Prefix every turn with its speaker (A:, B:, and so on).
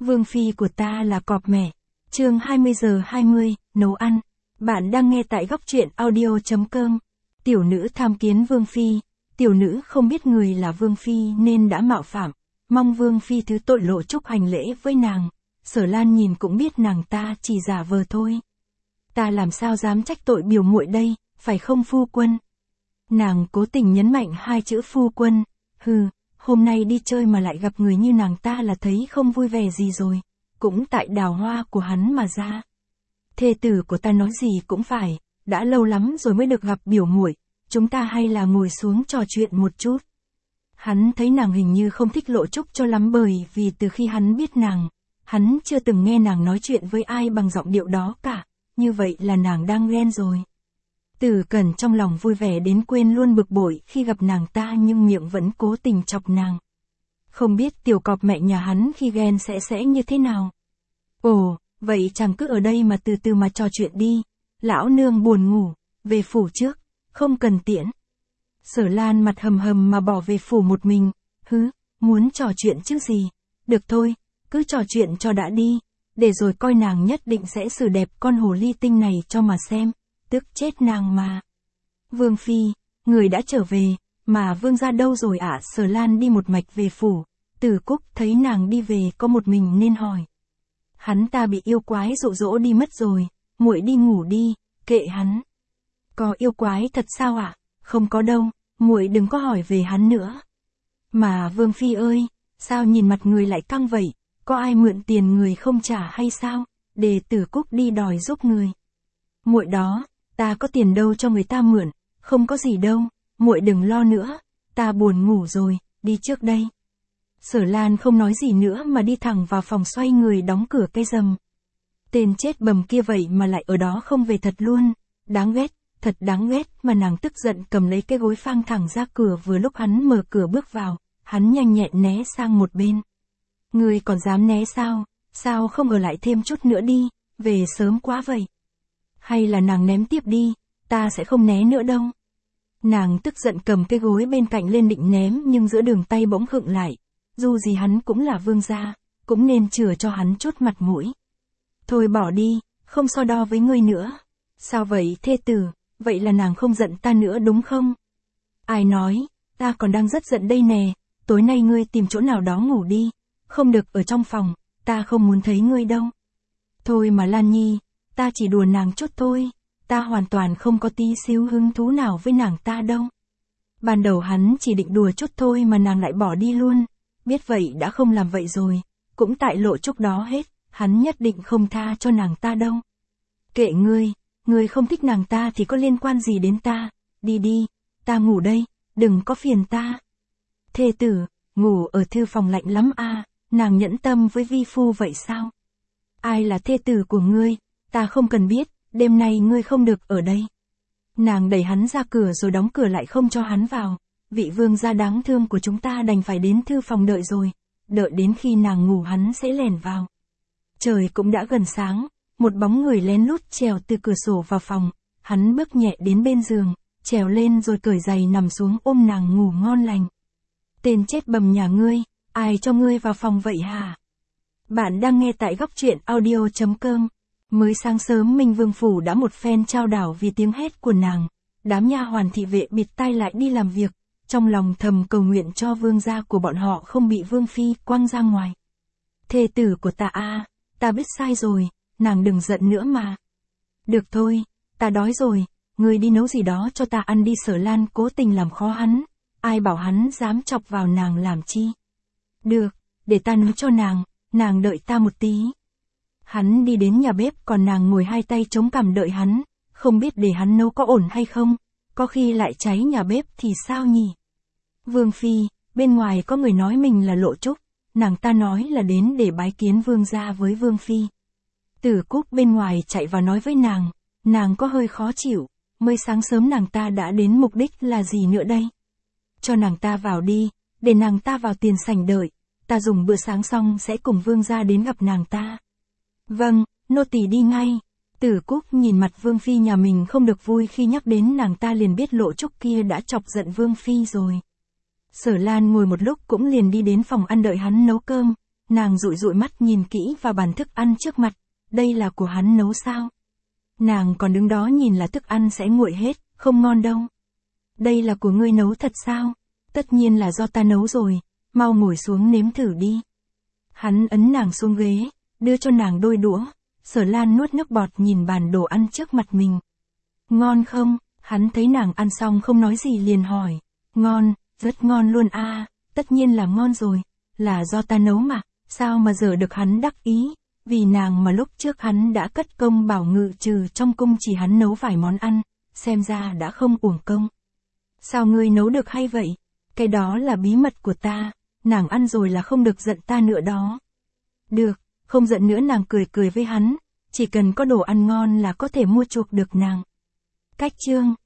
A: Vương phi của ta là cọp mẹ. Chương 20:20, nấu ăn. Bạn đang nghe tại góc truyện audio.com. Tiểu nữ tham kiến Vương phi. Tiểu nữ không biết người là Vương phi nên đã mạo phạm, mong Vương phi thứ tội. Lộ Trúc hành lễ với nàng. Sở Lan nhìn cũng biết nàng ta chỉ giả vờ thôi. Ta làm sao dám trách tội biểu muội đây, phải không phu quân? Nàng cố tình nhấn mạnh hai chữ phu quân. Hôm nay đi chơi mà lại gặp người như nàng ta là thấy không vui vẻ gì rồi. Cũng tại đào hoa của hắn mà ra. Thê tử của ta nói gì cũng phải, đã lâu lắm rồi mới được gặp biểu muội, chúng ta hay là ngồi xuống trò chuyện một chút. Hắn thấy nàng hình như không thích Lộ Trúc cho lắm, bởi vì từ khi hắn biết nàng, hắn chưa từng nghe nàng nói chuyện với ai bằng giọng điệu đó cả, như vậy là nàng đang ghen rồi. Từ Cẩn trong lòng vui vẻ đến quên luôn bực bội khi gặp nàng ta, nhưng miệng vẫn cố tình chọc nàng. Không biết tiểu cọp mẹ nhà hắn khi ghen sẽ như thế nào. Ồ, vậy chàng cứ ở đây mà từ từ mà trò chuyện đi, lão nương buồn ngủ, về phủ trước, không cần tiễn. Sở Lan mặt hầm hầm mà bỏ về phủ một mình. Muốn trò chuyện chứ gì, được thôi, cứ trò chuyện cho đã đi, để rồi coi nàng nhất định sẽ xử đẹp con hồ ly tinh này cho mà xem, tức chết nàng mà. Vương phi, người đã trở về, mà vương gia đâu rồi ạ? Sở Lan đi một mạch về phủ. Từ Cúc thấy nàng đi về có một mình nên hỏi. Hắn ta bị yêu quái dụ dỗ đi mất rồi, muội đi ngủ đi, kệ hắn. Có yêu quái thật sao ạ? Không có đâu, muội đừng có hỏi về hắn nữa. Mà Vương phi ơi, sao nhìn mặt người lại căng vậy? Có ai mượn tiền người không trả hay sao? Để Tử Cúc đi đòi giúp người. Muội đó, ta có tiền đâu cho người ta mượn, không có gì đâu, muội đừng lo nữa, ta buồn ngủ rồi, đi trước đây. Sở Lan không nói gì nữa mà đi thẳng vào phòng, xoay người đóng cửa cây rầm. Tên chết bầm kia vậy mà lại ở đó không về thật luôn, đáng ghét, thật đáng ghét. Mà nàng tức giận cầm lấy cái gối phang thẳng ra cửa. Vừa lúc hắn mở cửa bước vào, hắn nhanh nhẹn né sang một bên. Ngươi còn dám né sao? Sao không ở lại thêm chút nữa đi, về sớm quá vậy. Hay là nàng ném tiếp đi, ta sẽ không né nữa đâu. Nàng tức giận cầm cái gối bên cạnh lên định ném, nhưng giữa đường tay bỗng khựng lại. Dù gì hắn cũng là vương gia, cũng nên chừa cho hắn chút mặt mũi. Thôi bỏ đi, không so đo với ngươi nữa. Sao vậy thê tử, vậy là nàng không giận ta nữa đúng không? Ai nói, ta còn đang rất giận đây nè. Tối nay ngươi tìm chỗ nào đó ngủ đi, không được ở trong phòng, ta không muốn thấy ngươi đâu. Thôi mà Lan Nhi, ta chỉ đùa nàng chút thôi, ta hoàn toàn không có tí xíu hứng thú nào với nàng ta đâu. Ban đầu hắn chỉ định đùa chút thôi mà nàng lại bỏ đi luôn. Biết vậy đã không làm vậy rồi, cũng tại Lộ Trúc đó hết, hắn nhất định không tha cho nàng ta đâu. Kệ ngươi không thích nàng ta thì có liên quan gì đến ta, đi đi, ta ngủ đây, đừng có phiền ta. Thê tử, ngủ ở thư phòng lạnh lắm à, nàng nhẫn tâm với vi phu vậy sao? Ai là thê tử của ngươi, ta không cần biết, đêm nay ngươi không được ở đây. Nàng đẩy hắn ra cửa rồi đóng cửa lại không cho hắn vào. Vị vương gia đáng thương của chúng ta đành phải đến thư phòng đợi rồi, đợi đến khi nàng ngủ hắn sẽ lẻn vào. Trời cũng đã gần sáng, một bóng người lén lút trèo từ cửa sổ vào phòng, hắn bước nhẹ đến bên giường, trèo lên rồi cởi giày nằm xuống ôm nàng ngủ ngon lành. Tên chết bầm nhà ngươi, ai cho ngươi vào phòng vậy hả? Bạn đang nghe tại góc truyện audio.com. Mới sáng sớm Minh Vương phủ đã một phen chao đảo vì tiếng hét của nàng. Đám nha hoàn thị vệ bịt tai lại đi làm việc, trong lòng thầm cầu nguyện cho vương gia của bọn họ không bị vương phi quăng ra ngoài. Thê tử của ta à, ta biết sai rồi, nàng đừng giận nữa mà. Được thôi, ta đói rồi, ngươi đi nấu gì đó cho ta ăn đi. Sở Lan cố tình làm khó hắn, ai bảo hắn dám chọc vào nàng làm chi. Được, để ta nấu cho nàng đợi ta một tí. Hắn đi đến nhà bếp còn nàng ngồi hai tay chống cằm đợi hắn, không biết để hắn nấu có ổn hay không, có khi lại cháy nhà bếp thì sao nhỉ? Vương phi, bên ngoài có người nói mình là Lộ Trúc, nàng ta nói là đến để bái kiến vương gia với vương phi. Tử Cúc bên ngoài chạy vào nói với nàng có hơi khó chịu, mới sáng sớm nàng ta đã đến, mục đích là gì nữa đây? Cho nàng ta vào đi, để nàng ta vào tiền sảnh đợi, ta dùng bữa sáng xong sẽ cùng vương gia đến gặp nàng ta. Vâng, nô tỳ đi ngay. Tử Cúc nhìn mặt vương phi nhà mình không được vui khi nhắc đến nàng ta, liền biết Lộ Trúc kia đã chọc giận vương phi rồi. Sở Lan ngồi một lúc cũng liền đi đến phòng ăn đợi hắn nấu cơm, Nàng dụi dụi mắt nhìn kỹ vào bàn thức ăn trước mặt, đây là của hắn nấu sao? Nàng còn đứng đó nhìn là thức ăn sẽ nguội hết, không ngon đâu. Đây là của ngươi nấu thật sao? Tất nhiên là do ta nấu rồi, mau ngồi xuống nếm thử đi. Hắn ấn nàng xuống ghế, đưa cho nàng đôi đũa, Sở Lan nuốt nước bọt nhìn bàn đồ ăn trước mặt mình. Ngon không? Hắn thấy nàng ăn xong không nói gì liền hỏi. Ngon, rất ngon luôn a, tất nhiên là ngon rồi, là do ta nấu mà, sao mà giờ được hắn đắc ý, vì nàng mà lúc trước hắn đã cất công bảo ngự trừ trong cung chỉ hắn nấu vài món ăn, xem ra đã không uổng công. Sao ngươi nấu được hay vậy? Cái đó là bí mật của ta, nàng ăn rồi là không được giận ta nữa đó. Được, không giận nữa, nàng cười cười với hắn, chỉ cần có đồ ăn ngon là có thể mua chuộc được nàng. Cách chương